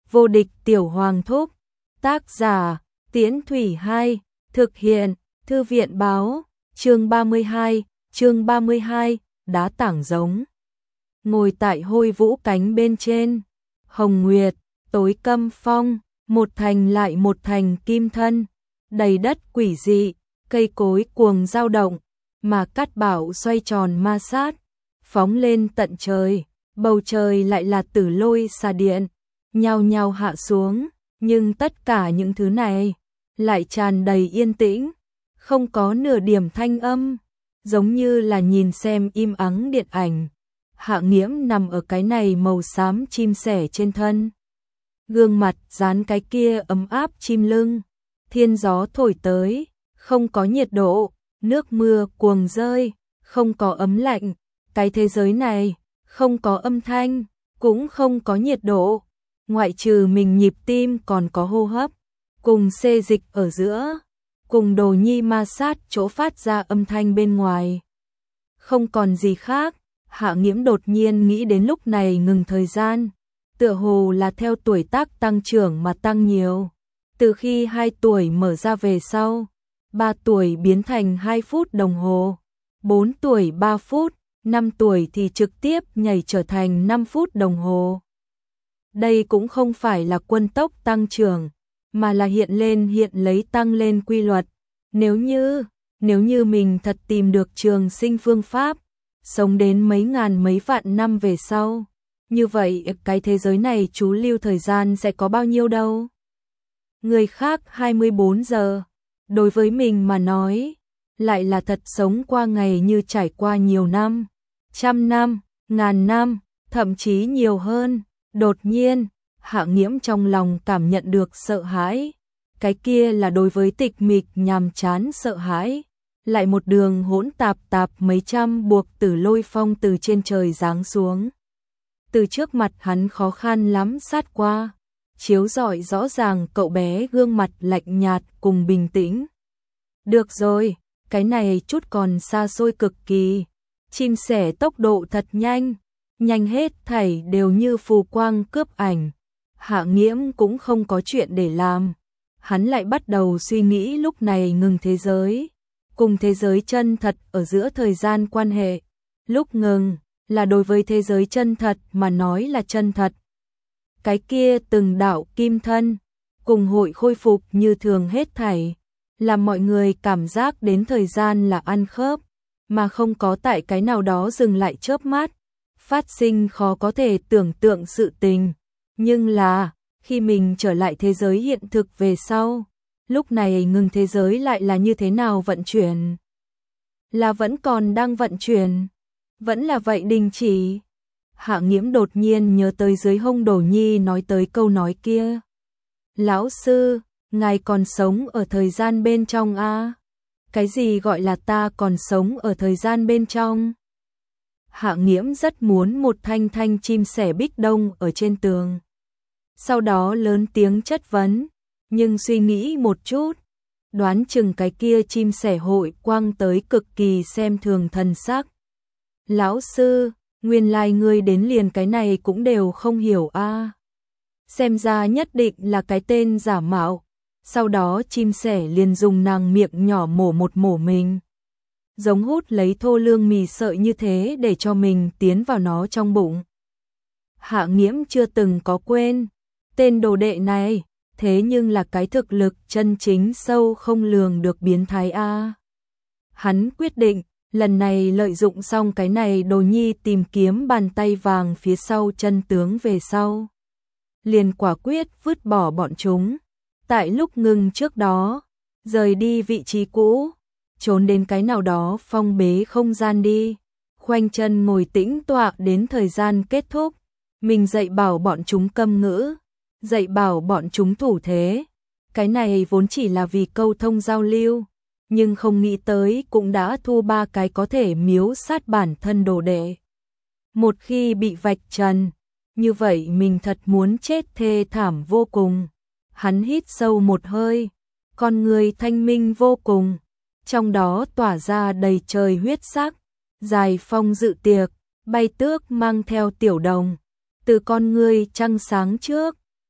Vô địch tiểu hoàng thúc. Tác giả, Tiễn Thủy 2, thực hiện, Thư viện báo, chương 32, đá tảng giống. Ngồi tại hôi vũ cánh bên trên, hồng nguyệt, tối câm phong, một thành lại một thành kim thân, đầy đất quỷ dị, cây cối cuồng dao động, mà cát bảo xoay tròn ma sát, phóng lên tận trời, bầu trời lại là tử lôi xà điện, nhao nhao hạ xuống, nhưng tất cả những thứ này lại tràn đầy yên tĩnh, không có nửa điểm thanh âm, giống như là nhìn xem im ắng điện ảnh. Hạ Nghiễm nằm ở cái này màu xám chim sẻ trên thân, gương mặt dán cái kia ấm áp chim lưng, thiên gió thổi tới, không có nhiệt độ, nước mưa cuồng rơi, không có ấm lạnh, cái thế giới này không có âm thanh, cũng không có nhiệt độ, ngoại trừ mình nhịp tim còn có hô hấp, cùng xê dịch ở giữa, cùng đồ nhi ma sát chỗ phát ra âm thanh bên ngoài. Không còn gì khác, Hạ Nghiễm đột nhiên nghĩ đến lúc này ngừng thời gian, tựa hồ là theo tuổi tác tăng trưởng mà tăng nhiều. Từ khi 2 tuổi mở ra về sau, 3 tuổi biến thành 2 phút đồng hồ, 4 tuổi 3 phút, 5 tuổi thì trực tiếp nhảy trở thành 5 phút đồng hồ. Đây cũng không phải là quân tốc tăng trưởng, mà là hiện lấy tăng lên quy luật. Nếu như mình thật tìm được trường sinh phương pháp, sống đến mấy ngàn mấy vạn năm về sau, như vậy cái thế giới này trú lưu thời gian sẽ có bao nhiêu đâu? Người khác 24 giờ, đối với mình mà nói, lại là thật sống qua ngày như trải qua nhiều năm, trăm năm, ngàn năm, thậm chí nhiều hơn. Đột nhiên, Hạ Nghiễm trong lòng cảm nhận được sợ hãi, cái kia là đối với tịch mịch nhàm chán sợ hãi, lại một đường hỗn tạp mấy trăm buộc tử lôi phong từ trên trời giáng xuống. Từ trước mặt hắn khó khăn lắm sát qua, chiếu rọi rõ ràng cậu bé gương mặt lạnh nhạt cùng bình tĩnh. Được rồi, cái này chút còn xa xôi cực kỳ, chim sẻ tốc độ thật nhanh, nhanh hết thảy đều như phù quang cướp ảnh. Hạ Nghiễm cũng không có chuyện để làm, hắn lại bắt đầu suy nghĩ lúc này ngừng thế giới, cùng thế giới chân thật ở giữa thời gian quan hệ. Lúc ngừng là đối với thế giới chân thật mà nói là chân thật. Cái kia từng đạo kim thân, cùng hội khôi phục như thường hết thảy, làm mọi người cảm giác đến thời gian là ăn khớp, mà không có tại cái nào đó dừng lại chớp mắt, phát sinh khó có thể tưởng tượng sự tình. Nhưng là, khi mình trở lại thế giới hiện thực về sau, lúc này ngừng thế giới lại là như thế nào vận chuyển? Là vẫn còn đang vận chuyển? Vẫn là vậy đình chỉ? Hạ Nghiễm đột nhiên nhớ tới dưới hông Đồ Nhi nói tới câu nói kia. Lão sư, ngài còn sống ở thời gian bên trong à? Cái gì gọi là ta còn sống ở thời gian bên trong? Hạ Nghiễm rất muốn một thanh chim sẻ bích đông ở trên tường. Sau đó lớn tiếng chất vấn, nhưng suy nghĩ một chút, đoán chừng cái kia chim sẻ hội quang tới cực kỳ xem thường thần sắc. Lão sư, nguyên lai ngươi đến liền cái này cũng đều không hiểu a. Xem ra nhất định là cái tên giả mạo. Sau đó chim sẻ liền dùng nàng miệng nhỏ mổ mình, giống hút lấy thô lương mì sợi như thế để cho mình tiến vào nó trong bụng. Hạ Nghiễm chưa từng có quên, tên đồ đệ này, thế nhưng là cái thực lực chân chính sâu không lường được biến thái a. Hắn quyết định, lần này lợi dụng xong cái này Đồ Nhi tìm kiếm bàn tay vàng phía sau chân tướng về sau, liền quả quyết vứt bỏ bọn chúng. Tại lúc ngừng trước đó, rời đi vị trí cũ, trốn đến cái nào đó phong bế không gian đi, khoanh chân ngồi tĩnh tọa đến thời gian kết thúc. Mình dạy bảo bọn chúng câm ngữ, dạy bảo bọn chúng thủ thế. Cái này vốn chỉ là vì câu thông giao lưu, nhưng không nghĩ tới cũng đã thu 3 cái có thể miếu sát bản thân đồ đệ. Một khi bị vạch trần, như vậy mình thật muốn chết thê thảm vô cùng. Hắn hít sâu một hơi, con người thanh minh vô cùng, trong đó tỏa ra đầy trời huyết sắc. Dài phong dự tiệc, bay tước mang theo tiểu đồng, từ con người trăng sáng trước,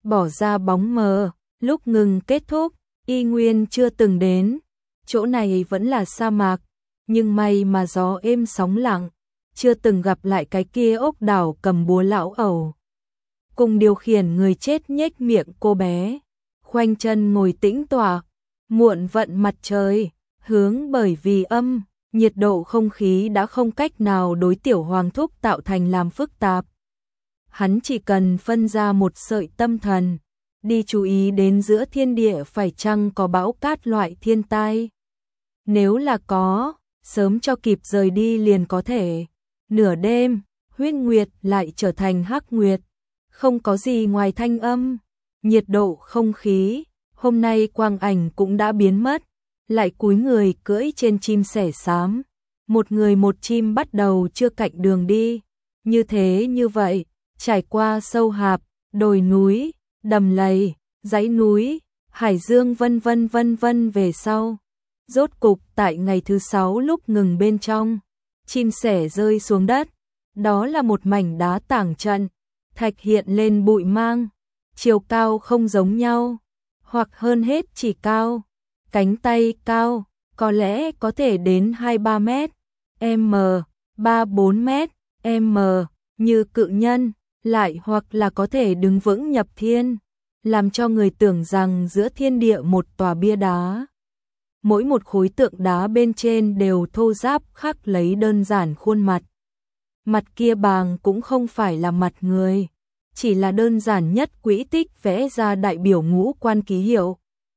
bỏ ra bóng mờ, lúc ngừng kết thúc, y nguyên chưa từng đến. Chỗ này vẫn là sa mạc, nhưng may mà gió êm sóng lặng, chưa từng gặp lại cái kia ốc đảo cầm búa lão ẩu. Cùng điều khiển người chết nhếch miệng cô bé, khoanh chân ngồi tĩnh tọa, muộn vận mặt trời, hướng bởi vì nhiệt độ không khí đã không cách nào đối tiểu hoàng thúc tạo thành làm phức tạp. Hắn chỉ cần phân ra một sợi tâm thần, đi chú ý đến giữa thiên địa phải chăng có bão cát loại thiên tai. Nếu là có, sớm cho kịp rời đi liền có thể. Nửa đêm, huyết nguyệt lại trở thành hắc nguyệt, không có gì ngoài thanh âm, nhiệt độ không khí, hôm nay quang ảnh cũng đã biến mất, lại cúi người cưỡi trên chim sẻ xám, một người một chim bắt đầu chưa cạnh đường đi, như thế như vậy, trải qua sâu hạp, đồi núi, đầm lầy, dãy núi, hải dương vân vân về sau. Rốt cục tại ngày thứ 6 lúc ngừng bên trong, chim sẻ rơi xuống đất, đó là một mảnh đá tảng trận, thạch hiện lên bụi mang, chiều cao không giống nhau, hoặc hơn hết chỉ cao, cánh tay cao, có lẽ có thể đến 2-3 mét, m, 3-4 mét, m, như cự nhân, lại hoặc là có thể đứng vững nhập thiên, làm cho người tưởng rằng giữa thiên địa một tòa bia đá. Mỗi một khối tượng đá bên trên đều thô ráp khắc lấy đơn giản khuôn mặt. Mặt kia bàng cũng không phải là mặt người, chỉ là đơn giản nhất quỹ tích vẽ ra đại biểu ngũ quan ký hiệu.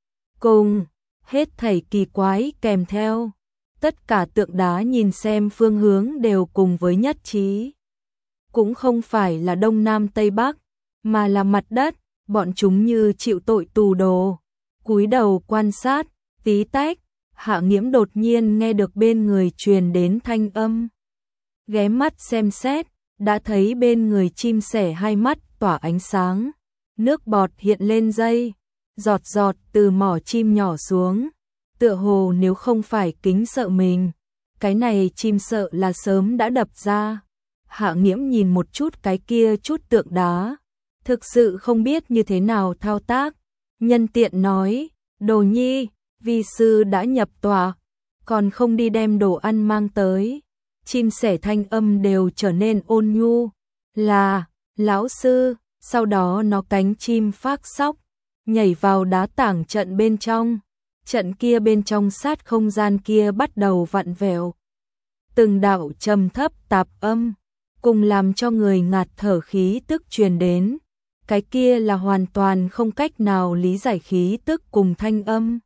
Cùng, hết thảy kỳ quái kèm theo, tất cả tượng đá nhìn xem phương hướng đều cùng với nhất trí. Cũng không phải là đông nam tây bắc, mà là mặt đất, bọn chúng như chịu tội tù đồ, cúi đầu quan sát, tí tách, Hạ Nghiễm đột nhiên nghe được bên người truyền đến thanh âm. Ghé mắt xem xét, đã thấy bên người chim sẻ hai mắt tỏa ánh sáng, nước bọt hiện lên dây, giọt giọt từ mỏ chim nhỏ xuống, tựa hồ nếu không phải kính sợ mình, cái này chim sợ là sớm đã đập ra. Hạ Nghiễm nhìn một chút cái kia chút tượng đá, thực sự không biết như thế nào thao tác, nhân tiện nói, Đồ Nhi, vi sư đã nhập tòa, còn không đi đem đồ ăn mang tới. Chim sẻ thanh âm đều trở nên ôn nhu, là, lão sư, sau đó nó cánh chim phác sóc, nhảy vào đá tảng trận bên trong, trận kia bên trong sát không gian kia bắt đầu vặn vẹo. Từng đạo trầm thấp tạp âm, cùng làm cho người ngạt thở khí tức truyền đến, cái kia là hoàn toàn không cách nào lý giải khí tức cùng thanh âm.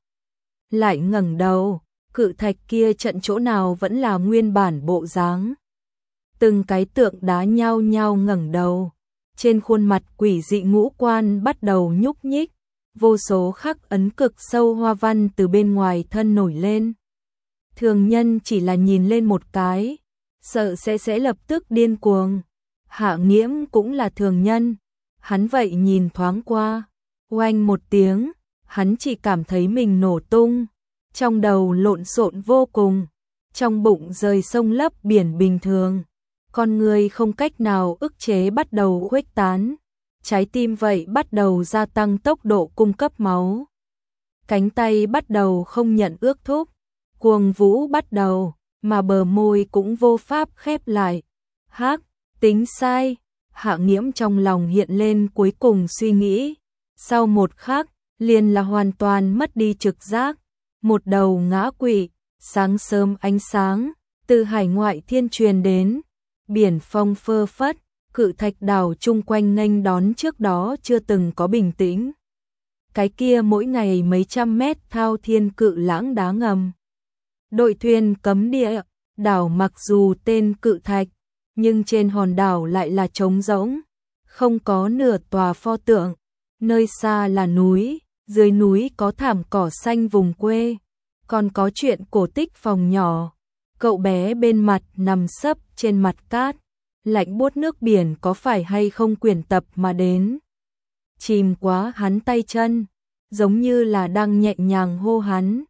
Lại ngẩng đầu, cự thạch kia trận chỗ nào vẫn là nguyên bản bộ dáng. Từng cái tượng đá nhao nhao ngẩng đầu, trên khuôn mặt quỷ dị ngũ quan bắt đầu nhúc nhích, vô số khắc ấn cực sâu hoa văn từ bên ngoài thân nổi lên. Thường nhân chỉ là nhìn lên một cái, sợ sẽ lập tức điên cuồng. Hạ Nghiễm cũng là thường nhân, hắn vậy nhìn thoáng qua, oanh một tiếng, hắn chỉ cảm thấy mình nổ tung, trong đầu lộn xộn vô cùng, trong bụng rời sông lấp biển bình thường, con người không cách nào ức chế bắt đầu khuếch tán, trái tim vậy bắt đầu gia tăng tốc độ cung cấp máu, cánh tay bắt đầu không nhận ước thúc, cuồng vũ bắt đầu, mà bờ môi cũng vô pháp khép lại. Hắc, tính sai, Hạ Nghiễm trong lòng hiện lên cuối cùng suy nghĩ, sau một khắc, liền là hoàn toàn mất đi trực giác, một đầu ngã quỵ, sáng sớm ánh sáng, từ hải ngoại thiên truyền đến, biển phong phơ phất, cự thạch đảo chung quanh nghênh đón trước đó chưa từng có bình tĩnh. Cái kia mỗi ngày mấy trăm mét thao thiên cự lãng đá ngầm. Đội thuyền cấm địa, đảo mặc dù tên cự thạch, nhưng trên hòn đảo lại là trống rỗng, không có nửa tòa pho tượng, nơi xa là núi, dưới núi có thảm cỏ xanh vùng quê, còn có chuyện cổ tích phòng nhỏ, cậu bé bên mặt nằm sấp trên mặt cát, lạnh buốt nước biển có phải hay không quyển tập mà đến. Chìm quá hắn tay chân, giống như là đang nhẹ nhàng hô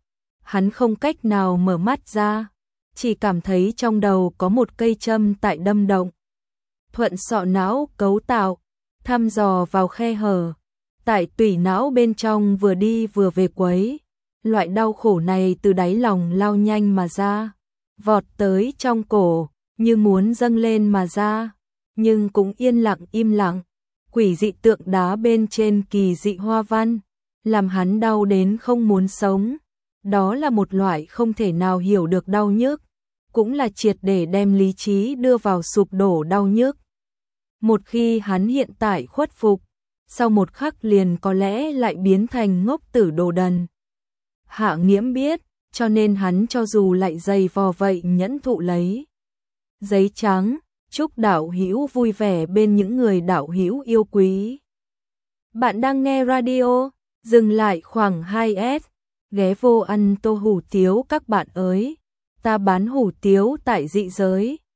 hắn không cách nào mở mắt ra, chỉ cảm thấy trong đầu có một cây châm tại đâm động. Thuận sọ não cấu tạo, thăm dò vào khe hở, tại tủy não bên trong vừa đi vừa về quấy. Loại đau khổ này từ đáy lòng lao nhanh mà ra, vọt tới trong cổ, như muốn dâng lên mà ra, nhưng cũng yên lặng im lặng. Quỷ dị tượng đá bên trên kỳ dị hoa văn, làm hắn đau đến không muốn sống. Đó là một loại không thể nào hiểu được đau nhức, cũng là triệt để đem lý trí đưa vào sụp đổ đau nhức. Một khi hắn hiện tại khuất phục, sau một khắc liền có lẽ lại biến thành ngốc tử đồ đần. Hạ Nghiễm biết, cho nên hắn cho dù lại dày vò vậy nhẫn thụ lấy. Giấy trắng, chúc đạo hữu vui vẻ bên những người đạo hữu yêu quý. Bạn đang nghe radio, dừng lại khoảng 2S, ghé vô ăn tô hủ tiếu các bạn ơi. Ta bán hủ tiếu tại dị giới.